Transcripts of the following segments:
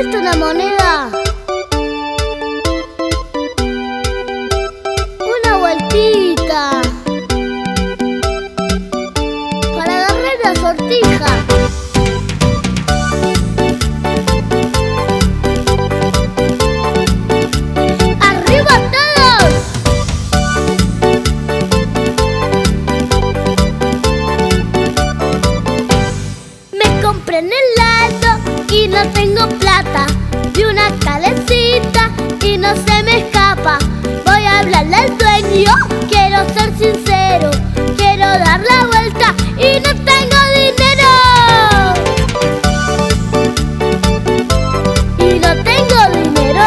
¿Viste una moneda? Una vueltita para agarrar la sortija. ¡Arriba todos! Me compré en helado y no tengo plata. Vi una calecita y no se me escapa. Voy a hablarle al dueño, quiero ser sincero. Quiero dar la vuelta y no tengo dinero. Y no tengo dinero.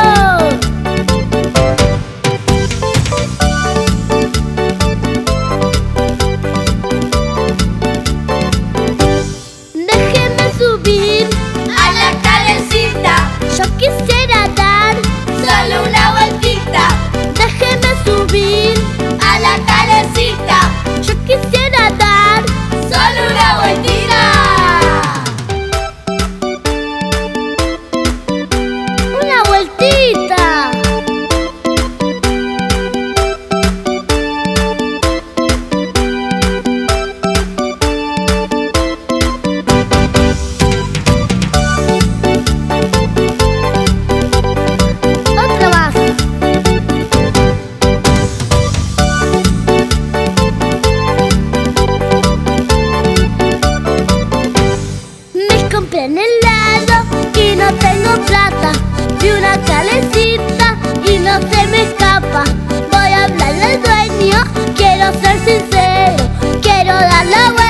Déjeme subir A la calecita, yo quisiera dar. solo una vueltita. Déjeme subir A la calecita, yo quisiera dar. solo una vueltita. Una vueltita. Otra más. Me compré en helado y no tengo plata. Vi una calecita y no se me escapa. Voy a hablarle al dueño, quiero ser sincero. Quiero dar la vuelta